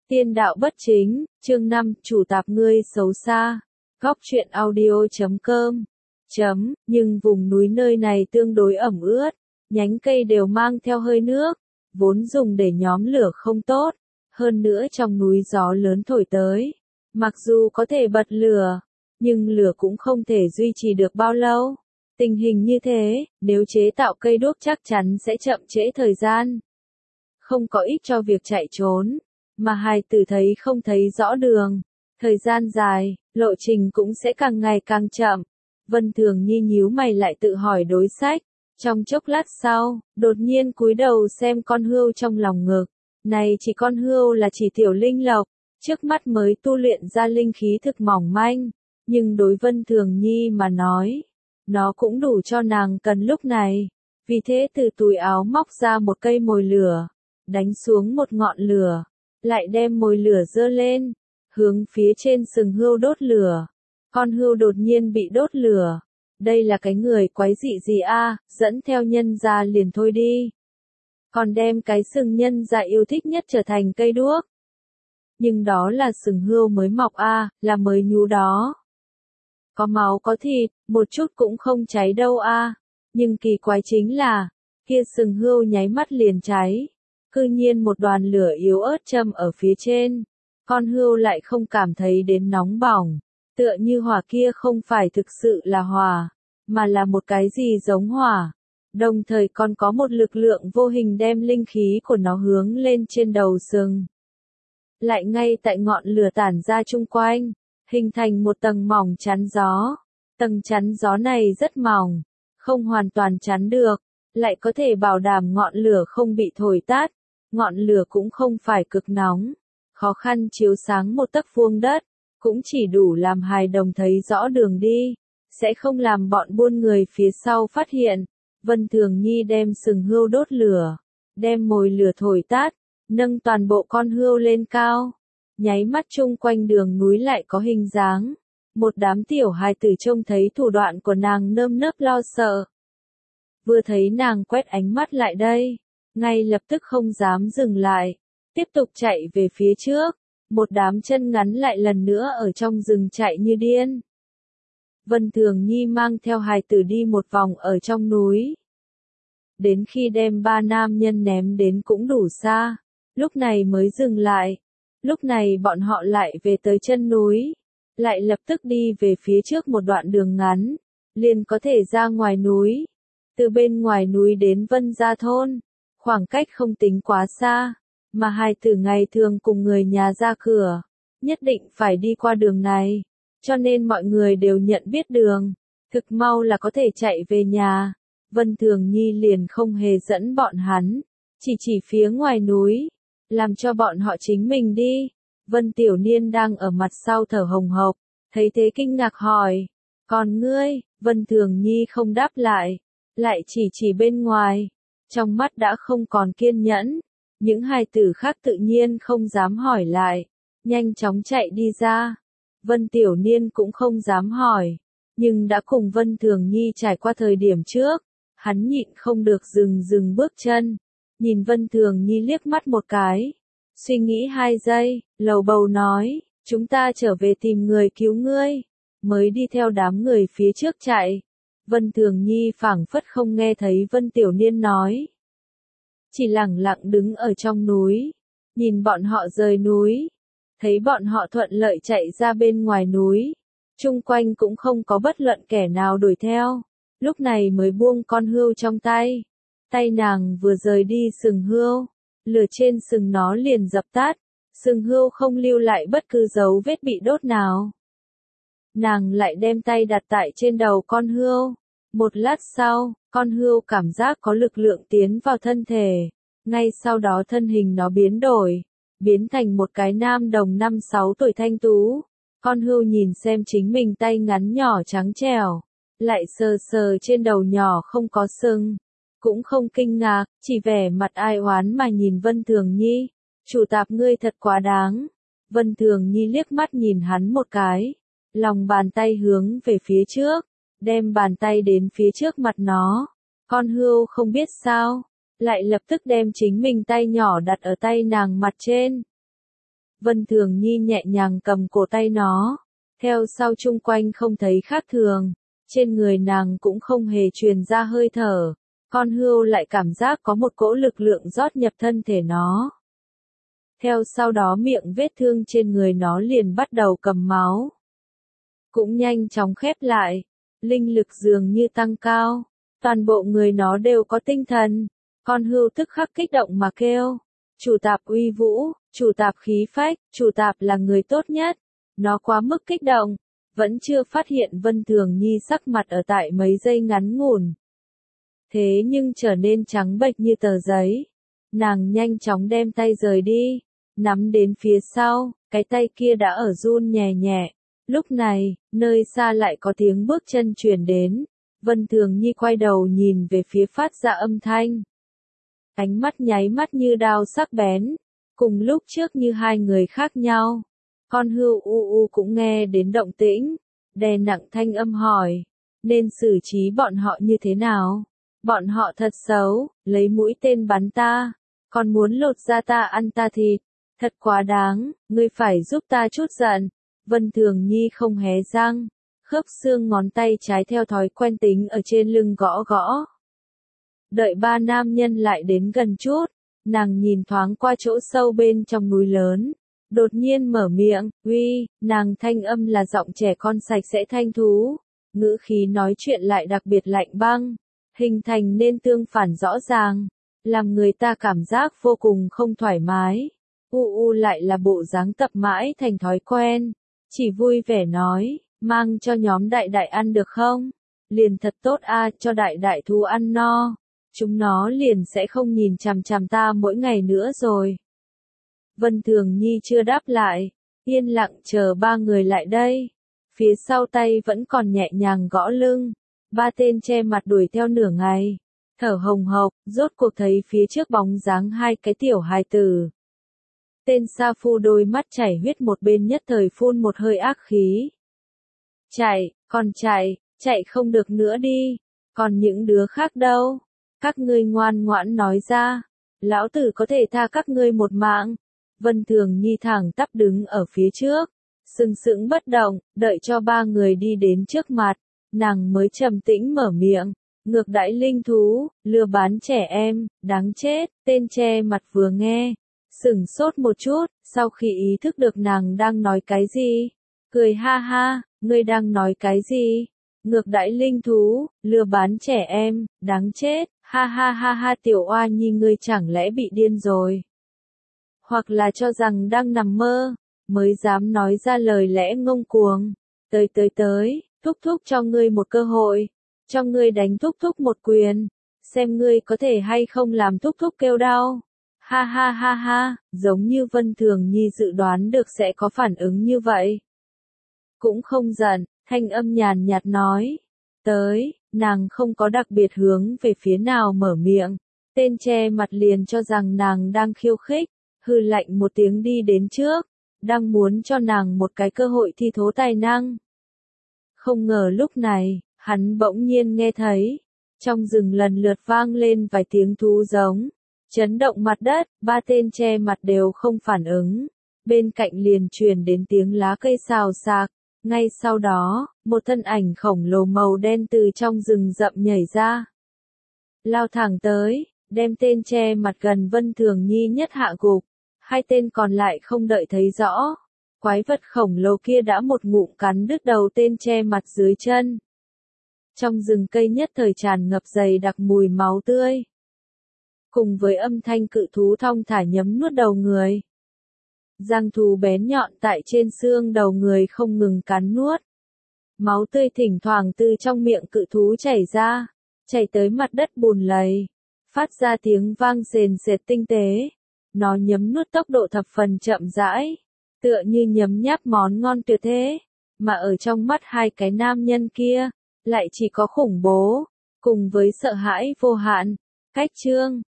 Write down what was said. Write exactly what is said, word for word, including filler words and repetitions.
Tiên đạo bất chính, chương năm, chủ tạp ngươi xấu xa. Góc truyện audio chấm com. Chấm, nhưng vùng núi nơi này tương đối ẩm ướt, nhánh cây đều mang theo hơi nước, vốn dùng để nhóm lửa không tốt, hơn nữa trong núi gió lớn thổi tới. Mặc dù có thể bật lửa, nhưng lửa cũng không thể duy trì được bao lâu. Tình hình như thế, nếu chế tạo cây đuốc chắc chắn sẽ chậm trễ thời gian. Không có ích cho việc chạy trốn, mà hài tử thấy không thấy rõ đường. Thời gian dài, lộ trình cũng sẽ càng ngày càng chậm. Vân Thường Nhi nhíu mày lại tự hỏi đối sách. Trong chốc lát sau, đột nhiên cúi đầu xem con hươu trong lòng ngực. Này chỉ con hươu là chỉ tiểu linh lộc, trước mắt mới tu luyện ra linh khí thực mỏng manh. Nhưng đối Vân Thường Nhi mà nói, nó cũng đủ cho nàng cần lúc này. Vì thế từ túi áo móc ra một cây mồi lửa, đánh xuống một ngọn lửa, lại đem mồi lửa giơ lên, hướng phía trên sừng hươu đốt lửa. Con hươu đột nhiên bị đốt lửa. Đây là cái người quái dị gì a, dẫn theo nhân gia liền thôi đi. Còn đem cái sừng nhân gia yêu thích nhất trở thành cây đuốc. Nhưng đó là sừng hươu mới mọc a, là mới nhú đó. Có máu có thịt, một chút cũng không cháy đâu a. Nhưng kỳ quái chính là, kia sừng hươu nháy mắt liền cháy. Cư nhiên một đoàn lửa yếu ớt châm ở phía trên. Con hươu lại không cảm thấy đến nóng bỏng. Tựa như hỏa kia không phải thực sự là hỏa, mà là một cái gì giống hỏa. Đồng thời còn có một lực lượng vô hình đem linh khí của nó hướng lên trên đầu sừng. Lại ngay tại ngọn lửa tản ra chung quanh, hình thành một tầng mỏng chắn gió. Tầng chắn gió này rất mỏng, không hoàn toàn chắn được, lại có thể bảo đảm ngọn lửa không bị thổi tắt. Ngọn lửa cũng không phải cực nóng, khó khăn chiếu sáng một tấc vuông đất, cũng chỉ đủ làm hài đồng thấy rõ đường đi, sẽ không làm bọn buôn người phía sau phát hiện. Vân Thường Nhi đem sừng hươu đốt lửa, đem mồi lửa thổi tắt, nâng toàn bộ con hươu lên cao. Nháy mắt chung quanh đường núi lại có hình dáng. Một đám tiểu hài tử trông thấy thủ đoạn của nàng nơm nớp lo sợ. Vừa thấy nàng quét ánh mắt lại đây, ngay lập tức không dám dừng lại, tiếp tục chạy về phía trước. Một đám chân ngắn lại lần nữa ở trong rừng chạy như điên. Vân Thường Nhi mang theo hài tử đi một vòng ở trong núi. Đến khi đem ba nam nhân ném đến cũng đủ xa, lúc này mới dừng lại. Lúc này bọn họ lại về tới chân núi, lại lập tức đi về phía trước một đoạn đường ngắn, liền có thể ra ngoài núi. Từ bên ngoài núi đến Vân Gia thôn, khoảng cách không tính quá xa. Mà hài tử ngày thường cùng người nhà ra cửa, nhất định phải đi qua đường này, cho nên mọi người đều nhận biết đường, thực mau là có thể chạy về nhà. Vân Thường Nhi liền không hề dẫn bọn hắn, chỉ chỉ phía ngoài núi, làm cho bọn họ chính mình đi. Vân Tiểu Niên đang ở mặt sau thở hồng hộc, thấy thế kinh ngạc hỏi, còn ngươi? Vân Thường Nhi không đáp lại, lại chỉ chỉ bên ngoài, trong mắt đã không còn kiên nhẫn. Những hài tử khác tự nhiên không dám hỏi lại, nhanh chóng chạy đi ra. Vân Tiểu Niên cũng không dám hỏi, nhưng đã cùng Vân Thường Nhi trải qua thời điểm trước, hắn nhịn không được dừng dừng bước chân, nhìn Vân Thường Nhi liếc mắt một cái, suy nghĩ hai giây, lầu bầu nói, chúng ta trở về tìm người cứu ngươi, mới đi theo đám người phía trước chạy. Vân Thường Nhi phảng phất không nghe thấy Vân Tiểu Niên nói. Chỉ lẳng lặng đứng ở trong núi, nhìn bọn họ rời núi, thấy bọn họ thuận lợi chạy ra bên ngoài núi, chung quanh cũng không có bất luận kẻ nào đuổi theo, lúc này mới buông con hươu trong tay. Tay nàng vừa rời đi sừng hươu, lửa trên sừng nó liền dập tắt, sừng hươu không lưu lại bất cứ dấu vết bị đốt nào. Nàng lại đem tay đặt tại trên đầu con hươu. Một lát sau, con hươu cảm giác có lực lượng tiến vào thân thể. Ngay sau đó thân hình nó biến đổi, biến thành một cái nam đồng năm sáu tuổi thanh tú. Con hươu nhìn xem chính mình tay ngắn nhỏ trắng trẻo, lại sờ sờ trên đầu nhỏ không có sừng. Cũng không kinh ngạc, chỉ vẻ mặt ai oán mà nhìn Vân Thường Nhi. Chủ tạp ngươi thật quá đáng. Vân Thường Nhi liếc mắt nhìn hắn một cái, lòng bàn tay hướng về phía trước, đem bàn tay đến phía trước mặt nó. Con hươu không biết sao, lại lập tức đem chính mình tay nhỏ đặt ở tay nàng mặt trên. Vân Thường Nhi nhẹ nhàng cầm cổ tay nó, theo sau chung quanh không thấy khác thường, trên người nàng cũng không hề truyền ra hơi thở, con hươu lại cảm giác có một cỗ lực lượng rót nhập thân thể nó. Theo sau đó miệng vết thương trên người nó liền bắt đầu cầm máu, cũng nhanh chóng khép lại, linh lực dường như tăng cao, toàn bộ người nó đều có tinh thần, con hươu tức khắc kích động mà kêu, chủ tạp uy vũ, chủ tạp khí phách, chủ tạp là người tốt nhất, nó quá mức kích động, vẫn chưa phát hiện Vân Thường Nhi sắc mặt ở tại mấy giây ngắn ngủn. Thế nhưng trở nên trắng bệch như tờ giấy, nàng nhanh chóng đem tay rời đi, nắm đến phía sau, cái tay kia đã ở run nhẹ nhẹ. Lúc này, nơi xa lại có tiếng bước chân truyền đến, Vân Thường Nhi quay đầu nhìn về phía phát ra âm thanh. Ánh mắt nháy mắt như đao sắc bén, cùng lúc trước như hai người khác nhau. Con hươu u u cũng nghe đến động tĩnh, đè nặng thanh âm hỏi, nên xử trí bọn họ như thế nào? Bọn họ thật xấu, lấy mũi tên bắn ta, còn muốn lột da ta ăn ta thịt, thật quá đáng, ngươi phải giúp ta chút giận. Vân Thường Nhi không hé răng, khớp xương ngón tay trái theo thói quen tính ở trên lưng gõ gõ. Đợi ba nam nhân lại đến gần chút, nàng nhìn thoáng qua chỗ sâu bên trong núi lớn, đột nhiên mở miệng, uy, nàng thanh âm là giọng trẻ con sạch sẽ thanh thú, ngữ khí nói chuyện lại đặc biệt lạnh băng, hình thành nên tương phản rõ ràng, làm người ta cảm giác vô cùng không thoải mái. U u lại là bộ dáng tập mãi thành thói quen, chỉ vui vẻ nói, mang cho nhóm đại đại ăn được không? Liền thật tốt a, cho đại đại thú ăn no, chúng nó liền sẽ không nhìn chằm chằm ta mỗi ngày nữa rồi. Vân Thường Nhi chưa đáp lại, yên lặng chờ ba người lại đây, phía sau tay vẫn còn nhẹ nhàng gõ lưng, ba tên che mặt đuổi theo nửa ngày, thở hồng hộc, rốt cuộc thấy phía trước bóng dáng hai cái tiểu hài tử. Tên Sa Phu đôi mắt chảy huyết một bên nhất thời phun một hơi ác khí. Chạy, còn chạy, chạy không được nữa đi, còn những đứa khác đâu? Các ngươi ngoan ngoãn nói ra, lão tử có thể tha các ngươi một mạng. Vân Thường Nhi thẳng tắp đứng ở phía trước, sừng sững bất động, đợi cho ba người đi đến trước mặt, nàng mới trầm tĩnh mở miệng, ngược đãi linh thú, lừa bán trẻ em, đáng chết. Tên che mặt vừa nghe, sửng sốt một chút, sau khi ý thức được nàng đang nói cái gì, cười ha ha, ngươi đang nói cái gì? Ngược đãi linh thú, lừa bán trẻ em, đáng chết, ha ha ha ha, tiểu oa nhi ngươi chẳng lẽ bị điên rồi? Hoặc là cho rằng đang nằm mơ, mới dám nói ra lời lẽ ngông cuồng. Tới tới tới, thúc thúc cho ngươi một cơ hội, cho ngươi đánh thúc thúc một quyền, xem ngươi có thể hay không làm thúc thúc kêu đau. Ha ha ha ha, giống như Vân Thường Nhi dự đoán được sẽ có phản ứng như vậy. Cũng không giận, thanh âm nhàn nhạt nói. Tới, nàng không có đặc biệt hướng về phía nào mở miệng. Tên che mặt liền cho rằng nàng đang khiêu khích, hừ lạnh một tiếng đi đến trước, đang muốn cho nàng một cái cơ hội thi thố tài năng. Không ngờ lúc này, hắn bỗng nhiên nghe thấy, trong rừng lần lượt vang lên vài tiếng thú giống, chấn động mặt đất, ba tên che mặt đều không phản ứng, bên cạnh liền truyền đến tiếng lá cây xào xạc, ngay sau đó, một thân ảnh khổng lồ màu đen từ trong rừng rậm nhảy ra, lao thẳng tới, đem tên che mặt gần Vân Thường Nhi nhất hạ gục, hai tên còn lại không đợi thấy rõ, quái vật khổng lồ kia đã một ngụm cắn đứt đầu tên che mặt dưới chân. Trong rừng cây nhất thời tràn ngập dày đặc mùi máu tươi, cùng với âm thanh cự thú thong thả nhấm nuốt đầu người. Răng thú bén nhọn tại trên xương đầu người không ngừng cắn nuốt. Máu tươi thỉnh thoảng từ trong miệng cự thú chảy ra, chảy tới mặt đất bùn lầy, phát ra tiếng vang sền sệt tinh tế. Nó nhấm nuốt tốc độ thập phần chậm rãi, tựa như nhấm nháp món ngon tuyệt thế, mà ở trong mắt hai cái nam nhân kia, lại chỉ có khủng bố, cùng với sợ hãi vô hạn. Cách chương